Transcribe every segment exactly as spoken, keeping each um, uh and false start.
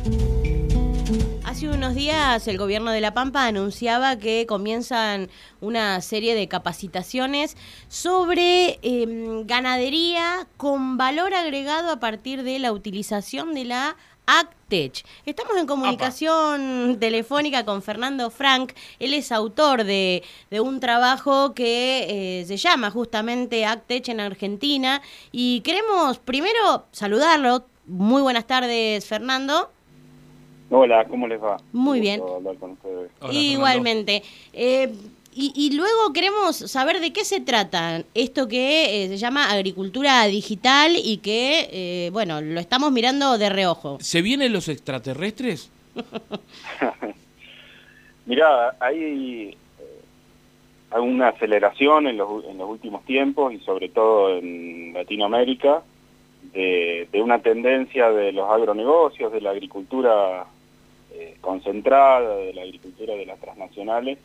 Hace unos días el gobierno de La Pampa anunciaba que comienzan una serie de capacitaciones sobre eh, ganadería con valor agregado a partir de la utilización de la AgTech. Estamos en comunicación Apa. telefónica con Fernando Frank. Él es autor de, de un trabajo que eh, se llama justamente AgTech en Argentina y queremos primero saludarlo. Muy buenas tardes, Fernando. Hola, ¿cómo les va? Muy bien. Hablar con ustedes. Hola, igualmente. Eh, y, y luego queremos saber de qué se trata esto que eh, se llama agricultura digital y que, eh, bueno, lo estamos mirando de reojo. ¿Se vienen los extraterrestres? Mirá, hay, hay una aceleración en los, en los últimos tiempos y sobre todo en Latinoamérica de, de una tendencia de los agronegocios, de la agricultura eh, concentrada, de la agricultura de las transnacionales,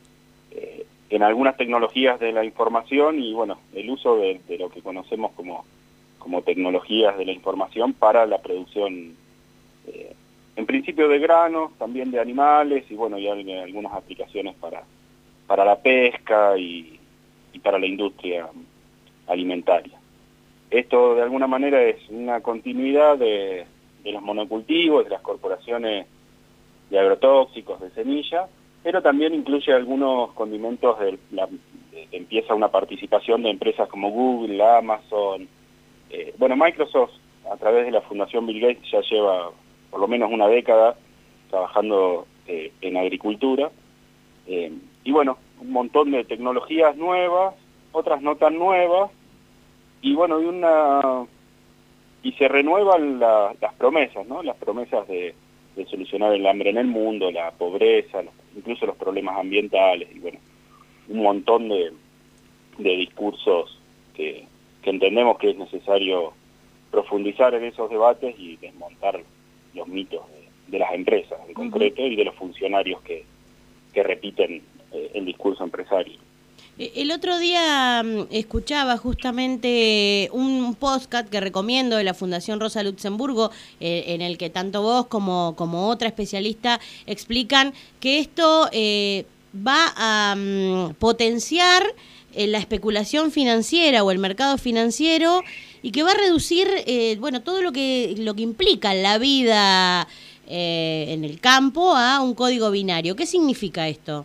eh, en algunas tecnologías de la información y bueno, el uso de, de lo que conocemos como, como tecnologías de la información para la producción, eh, en principio de granos, también de animales y bueno, ya hay algunas aplicaciones para, para la pesca y, y para la industria alimentaria. Esto de alguna manera es una continuidad de, de los monocultivos, de las corporaciones de agrotóxicos, de semilla, pero también incluye algunos condimentos, de la, de, empieza una participación de empresas como Google, Amazon, eh, bueno, Microsoft a través de la Fundación Bill Gates ya lleva por lo menos una década trabajando eh, en agricultura, eh, y bueno, un montón de tecnologías nuevas, otras no tan nuevas, y bueno, y una y se renuevan la, las promesas, ¿no? Las promesas de, de solucionar el hambre en el mundo, la pobreza, los, incluso los problemas ambientales, y bueno, un montón de, de discursos que, que entendemos que es necesario profundizar en esos debates y desmontar los mitos de, de las empresas en concreto, uh-huh, y de los funcionarios que, que repiten eh, el discurso empresario. El otro día escuchaba justamente un podcast que recomiendo de la Fundación Rosa Luxemburgo, eh, en el que tanto vos como, como otra especialista explican que esto eh, va a um, potenciar eh, la especulación financiera o el mercado financiero y que va a reducir eh, bueno, todo lo que, lo que implica la vida eh, en el campo a un código binario. ¿Qué significa esto?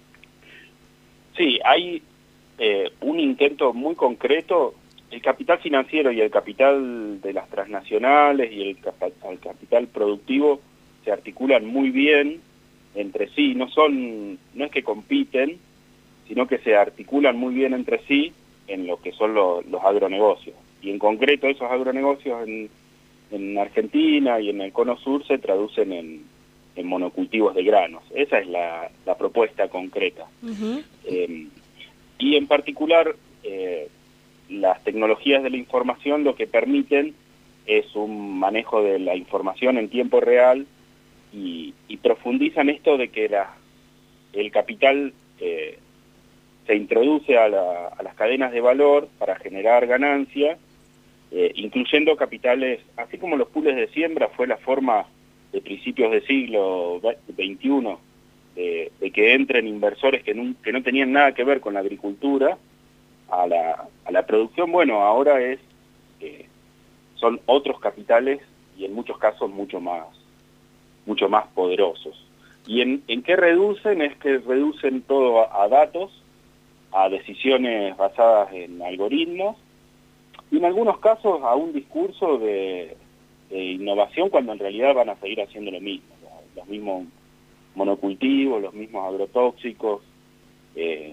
Sí, hay eh, un intento muy concreto. El capital financiero y el capital de las transnacionales y el, el capital productivo se articulan muy bien entre sí. No son, no es que compiten, sino que se articulan muy bien entre sí en lo que son los, los agronegocios. Y en concreto esos agronegocios en, en Argentina y en el Cono Sur se traducen en, en monocultivos de granos. Esa es la, la propuesta concreta. Uh-huh. Eh, y en particular, eh, las tecnologías de la información lo que permiten es un manejo de la información en tiempo real y, y profundizan esto de que la, el capital eh, se introduce a, la, a las cadenas de valor para generar ganancia, eh, incluyendo capitales, así como los pools de siembra fue la forma de principios del siglo veintiuno, de, de que entren inversores que no, que no tenían nada que ver con la agricultura a la, a la producción. Bueno, ahora es eh, son otros capitales y en muchos casos mucho más mucho más poderosos. ¿Y en, en qué reducen? Es que reducen todo a, a datos, a decisiones basadas en algoritmos, y en algunos casos a un discurso de de innovación cuando en realidad van a seguir haciendo lo mismo, los mismos monocultivos, los mismos agrotóxicos. Eh,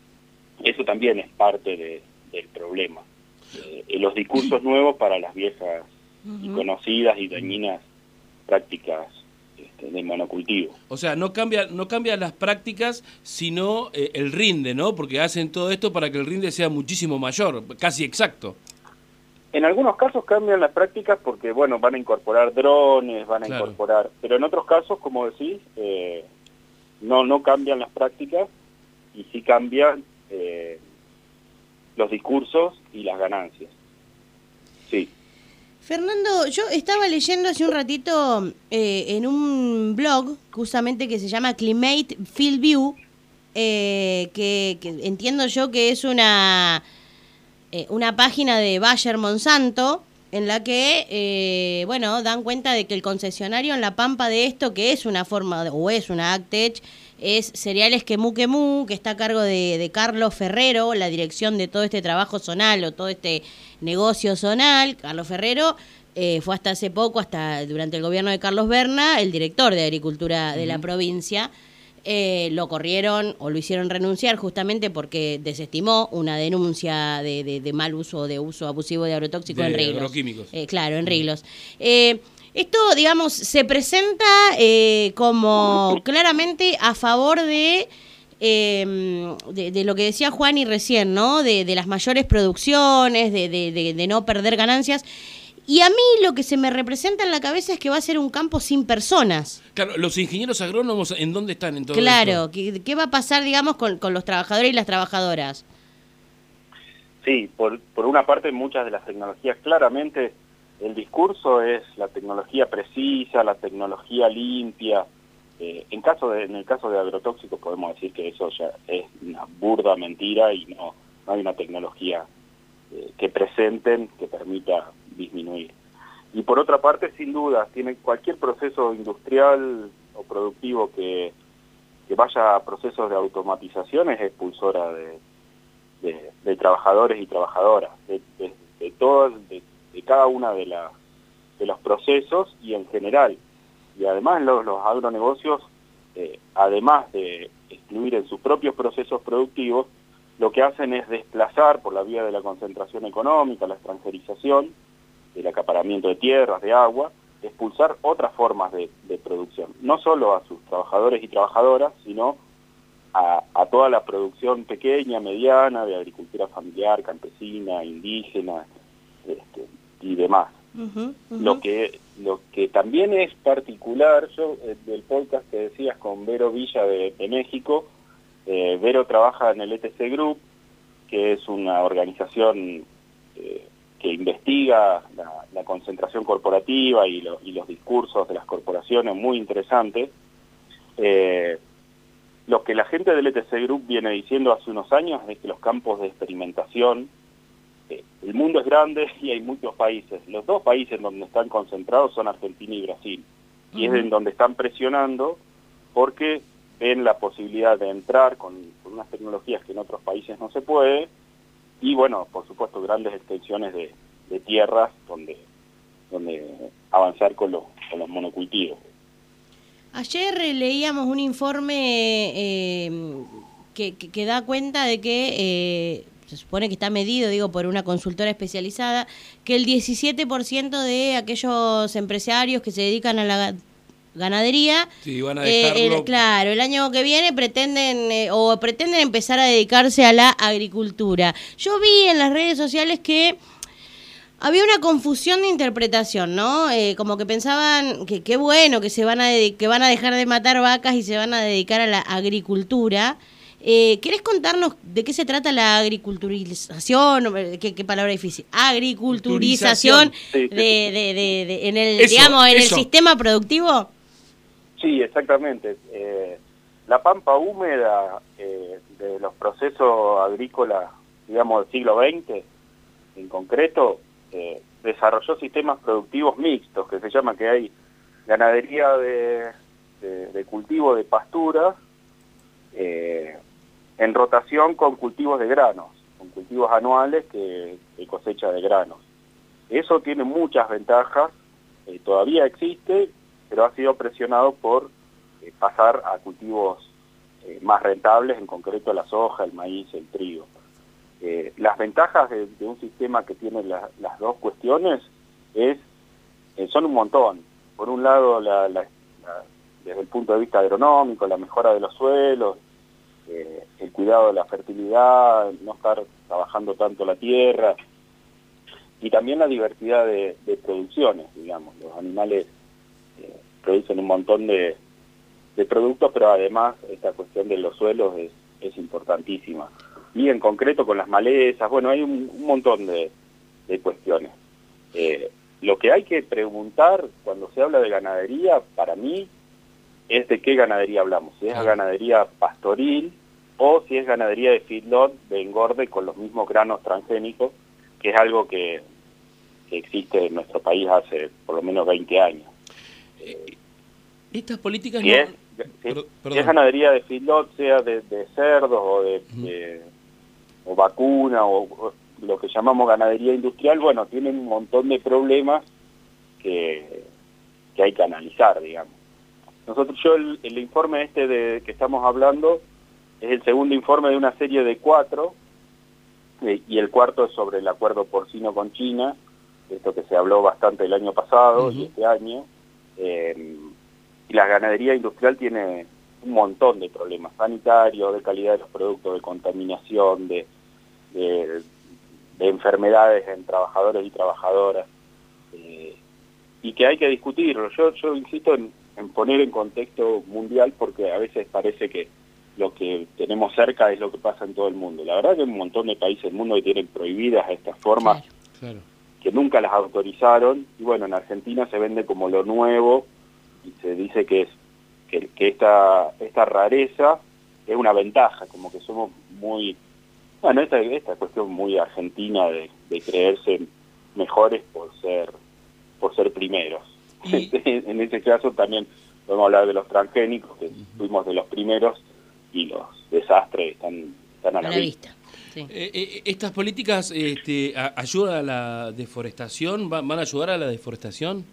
eso también es parte de, del problema. Eh, los discursos nuevos para las viejas y conocidas y dañinas prácticas este, de monocultivo. O sea, no cambia, no cambia las prácticas, sino eh, el rinde, ¿no? Porque hacen todo esto para que el rinde sea muchísimo mayor, casi exacto. En algunos casos cambian las prácticas porque, bueno, van a incorporar drones, van a claro. incorporar... Pero en otros casos, como decís, eh, no, no cambian las prácticas y sí cambian eh, los discursos y las ganancias. Sí. Fernando, yo estaba leyendo hace un ratito eh, en un blog justamente que se llama Climate Field View, eh, que, que entiendo yo que es una, eh, una página de Bayer Monsanto, en la que, eh, bueno, dan cuenta de que el concesionario en La Pampa de esto, que es una forma, o es una AgTech, es Cereales Quemú Quemú, que está a cargo de, de Carlos Ferrero, la dirección de todo este trabajo zonal o todo este negocio zonal. Carlos Ferrero eh, fue hasta hace poco, hasta durante el gobierno de Carlos Berna, el director de Agricultura de la provincia. Eh, lo corrieron o lo hicieron renunciar justamente porque desestimó una denuncia de, de, de mal uso, de uso abusivo de agrotóxicos en Riglos. Agroquímicos. Eh, claro, en Riglos. Eh, esto, digamos, se presenta eh, como claramente a favor de, eh, de, de lo que decía Juani recién, ¿no? De, de las mayores producciones, de, de, de, de no perder ganancias. Y a mí lo que se me representa en la cabeza es que va a ser un campo sin personas. Claro, los ingenieros agrónomos, ¿en dónde están en todo Claro, esto? ¿qué, ¿qué va a pasar, digamos, con, con los trabajadores y las trabajadoras? Sí, por, por una parte muchas de las tecnologías, claramente el discurso es la tecnología precisa, la tecnología limpia. Eh, en, caso de, en el caso de agrotóxicos podemos decir que eso ya es una burda mentira y no, no hay una tecnología eh, que presenten que permita disminuir. Y por otra parte, sin duda, tiene cualquier proceso industrial o productivo que, que vaya a procesos de automatización es expulsora de, de, de trabajadores y trabajadoras, de, de, de todas, de, de cada una de, la, de los procesos y en general. Y además los, los agronegocios, eh, además de excluir en sus propios procesos productivos, lo que hacen es desplazar por la vía de la concentración económica, la extranjerización, el acaparamiento de tierras, de agua, expulsar otras formas de, de producción, no solo a sus trabajadores y trabajadoras, sino a, a toda la producción pequeña, mediana, de agricultura familiar, campesina, indígena, este, y demás. Uh-huh, uh-huh. Lo que lo que también es particular, yo eh, del podcast que decías con Vero Villa de, de México, eh, Vero trabaja en el E T C Group, que es una organización eh, que investiga la, la concentración corporativa y, lo, y los discursos de las corporaciones, muy interesantes. Eh, lo que la gente del E T C Group viene diciendo hace unos años es que los campos de experimentación, eh, el mundo es grande y hay muchos países. Los dos países donde están concentrados son Argentina y Brasil. Y uh-huh. es en donde están presionando porque ven la posibilidad de entrar con, con unas tecnologías que en otros países no se puede. Y bueno, por supuesto, grandes extensiones de, de tierras donde, donde avanzar con los, con los monocultivos. Ayer leíamos un informe eh, que, que, que da cuenta de que, eh, se supone que está medido, digo, por una consultora especializada, que el diecisiete por ciento de aquellos empresarios que se dedican a la ganadería, sí, van a dejarlo. Eh, el, claro, el año que viene pretenden eh, o pretenden empezar a dedicarse a la agricultura. Yo vi en las redes sociales que había una confusión de interpretación, ¿no? Eh, como que pensaban que qué bueno que se van a de, que van a dejar de matar vacas y se van a dedicar a la agricultura. Eh, ¿Querés contarnos de qué se trata la agriculturización? ¿Qué, qué palabra difícil? Agriculturización sí, sí, sí. De, de, de, de, en el, eso, digamos, en eso. el sistema productivo. Sí, exactamente. Eh, la pampa húmeda eh, de los procesos agrícolas, digamos, del siglo veinte, en concreto, eh, desarrolló sistemas productivos mixtos, que se llama que hay ganadería de, de, de cultivo de pasturas, eh, en rotación con cultivos de granos, con cultivos anuales que, que cosecha de granos. Eso tiene muchas ventajas, eh, todavía existe, pero ha sido presionado por eh, pasar a cultivos eh, más rentables, en concreto la soja, el maíz, el trigo. Eh, las ventajas de, de un sistema que tiene la, las dos cuestiones es eh, son un montón. Por un lado, la, la, la, desde el punto de vista agronómico, la mejora de los suelos, eh, el cuidado de la fertilidad, no estar trabajando tanto la tierra, y también la diversidad de, de producciones, digamos. Los animales eh, producen un montón de, de productos, pero además esta cuestión de los suelos es, es importantísima. Y en concreto con las malezas, bueno, hay un, un montón de, de cuestiones. Eh, lo que hay que preguntar cuando se habla de ganadería, para mí, es de qué ganadería hablamos. Si es Claro. ganadería pastoril o si es ganadería de feedlot, de engorde con los mismos granos transgénicos, que es algo que, que existe en nuestro país hace por lo menos veinte años. Eh, estas políticas Si no... es, si, Per- si es ganadería de feedlot, sea de, de cerdos o de, Ujú. de o vacuna o, o lo que llamamos ganadería industrial, bueno, tienen un montón de problemas que, que hay que analizar, digamos. Nosotros, yo el, el informe este de que estamos hablando es el segundo informe de una serie de cuatro, eh, y el cuarto es sobre el acuerdo porcino con China, esto que se habló bastante el año pasado Uh-huh. y este año. Eh, y la ganadería industrial tiene un montón de problemas sanitarios, de calidad de los productos, de contaminación, de, de, de enfermedades en trabajadores y trabajadoras, eh, y que hay que discutirlo. Yo, yo insisto en, en poner en contexto mundial, porque a veces parece que lo que tenemos cerca es lo que pasa en todo el mundo. La verdad que hay un montón de países del mundo que tienen prohibidas estas formas, Claro. Claro. que nunca las autorizaron, y bueno, en Argentina se vende como lo nuevo, y se dice que es que, que esta esta rareza es una ventaja, como que somos muy, bueno, esta, esta cuestión muy argentina de, de creerse mejores por ser por ser primeros. Y- En ese caso también podemos hablar de los transgénicos, que fuimos de los primeros, y los desastres están, están a A la la vista. vista. Sí. Eh, eh, ¿Estas políticas este, a- ayudan a la deforestación? ¿Va- ¿Van a ayudar a la deforestación?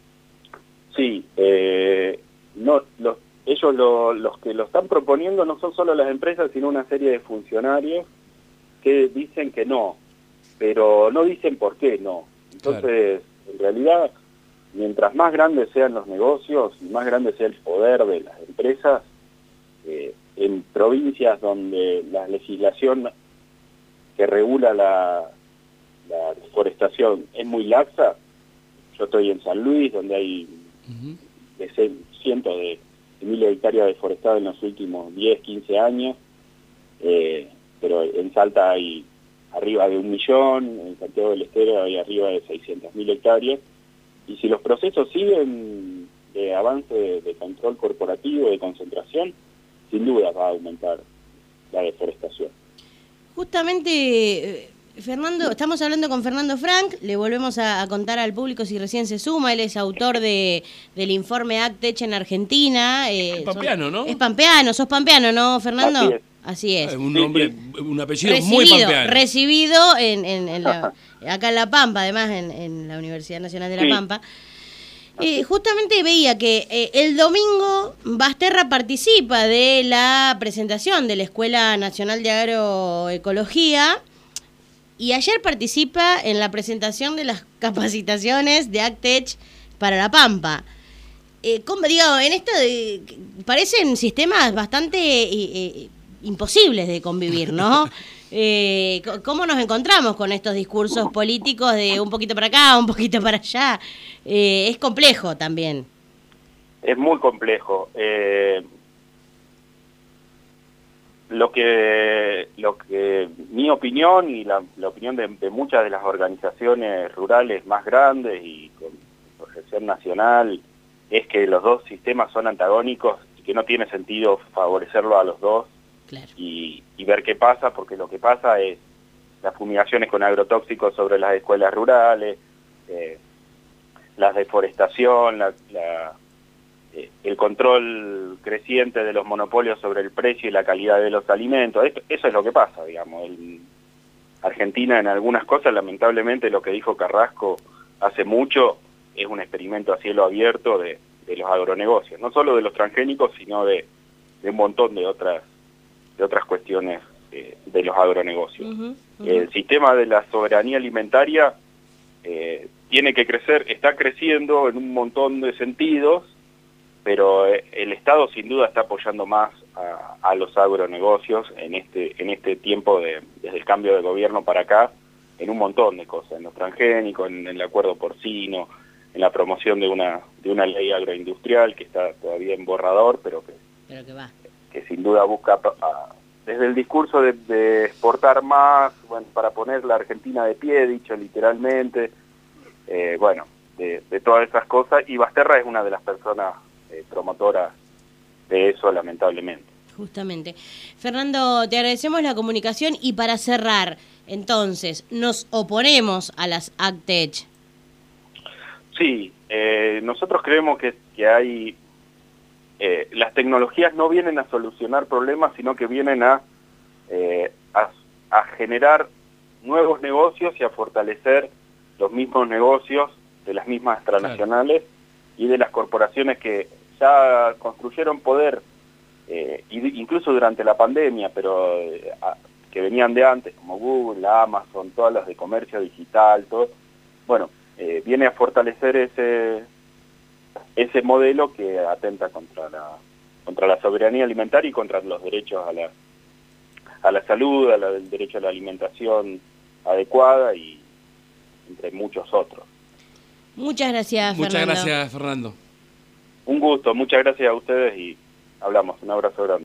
Sí, eh, no, los, ellos lo, los que lo están proponiendo no son solo las empresas, sino una serie de funcionarios que dicen que no, pero no dicen por qué no. Entonces, en realidad, mientras más grandes sean los negocios y más grande sea el poder de las empresas, eh, en provincias donde la legislación que regula la, la deforestación es muy laxa, yo estoy en San Luis, donde hay Uh-huh. de ser cientos de, de miles de hectáreas deforestadas en los últimos diez, quince años, eh, pero en Salta hay arriba de un millón, en Santiago del Estero hay arriba de seiscientas mil hectáreas, y si los procesos siguen de avance de, de control corporativo, de concentración, sin duda va a aumentar la deforestación. Justamente, eh, Fernando, estamos hablando con Fernando Frank, le volvemos a, a contar al público si recién se suma, él es autor de del informe ACTech en Argentina. Eh, Es pampeano, son- ¿no? Es pampeano, sos pampeano, ¿no, Fernando? Así es. Así es. Eh, un Sí, nombre, sí. un apellido Recibido, muy pampeano. recibido en, en, en la, acá en La Pampa, además en, en la Universidad Nacional de La Sí. Pampa. Eh, justamente veía que eh, el domingo Basterra participa de la presentación de la Escuela Nacional de Agroecología y ayer participa en la presentación de las capacitaciones de ACTech para La Pampa. Eh, como digo, en esto de, parecen sistemas bastante eh, eh, imposibles de convivir, ¿no? Eh, ¿Cómo nos encontramos con estos discursos políticos de un poquito para acá, un poquito para allá? Eh, es complejo también. Es muy complejo. Eh, lo que lo que mi opinión y la, la opinión de, de muchas de las organizaciones rurales más grandes y con proyección nacional es que los dos sistemas son antagónicos y que no tiene sentido favorecerlo a los dos. Claro. Y, y ver qué pasa, porque lo que pasa es las fumigaciones con agrotóxicos sobre las escuelas rurales, eh, la deforestación, la, la, eh, el control creciente de los monopolios sobre el precio y la calidad de los alimentos. Eso, eso es lo que pasa, digamos. El, Argentina en algunas cosas, lamentablemente, lo que dijo Carrasco hace mucho es un experimento a cielo abierto de, de los agronegocios, no solo de los transgénicos, sino de, de un montón de otras de otras cuestiones eh, de los agronegocios. Uh-huh, uh-huh. El sistema de la soberanía alimentaria eh, tiene que crecer, está creciendo en un montón de sentidos, pero eh, el Estado sin duda está apoyando más a, a los agronegocios en este en este tiempo de, desde el cambio de gobierno para acá, en un montón de cosas, en los transgénicos, en, en el acuerdo porcino, en la promoción de una de una ley agroindustrial que está todavía en borrador, pero que Pero que va. que sin duda busca, a, desde el discurso de, de exportar más, bueno, para poner la Argentina de pie, dicho literalmente, eh, bueno, de, de todas esas cosas, y Basterra es una de las personas eh, promotoras de eso, lamentablemente. Justamente. Fernando, te agradecemos la comunicación, y para cerrar, entonces, ¿nos oponemos a las AgTech? Sí, eh, nosotros creemos que, que hay... Eh, las tecnologías no vienen a solucionar problemas, sino que vienen a, eh, a, a generar nuevos negocios y a fortalecer los mismos negocios de las mismas transnacionales, claro, y de las corporaciones que ya construyeron poder, eh, incluso durante la pandemia, pero eh, a, que venían de antes, como Google, Amazon, todas las de comercio digital, todo. Bueno, eh, viene a fortalecer ese ese modelo que atenta contra la contra la soberanía alimentaria y contra los derechos a la a la salud, a la, el derecho a la alimentación adecuada, y entre muchos otros. Muchas gracias, Muchas Fernando. gracias, Fernando. Un gusto, muchas gracias a ustedes y hablamos. Un abrazo grande.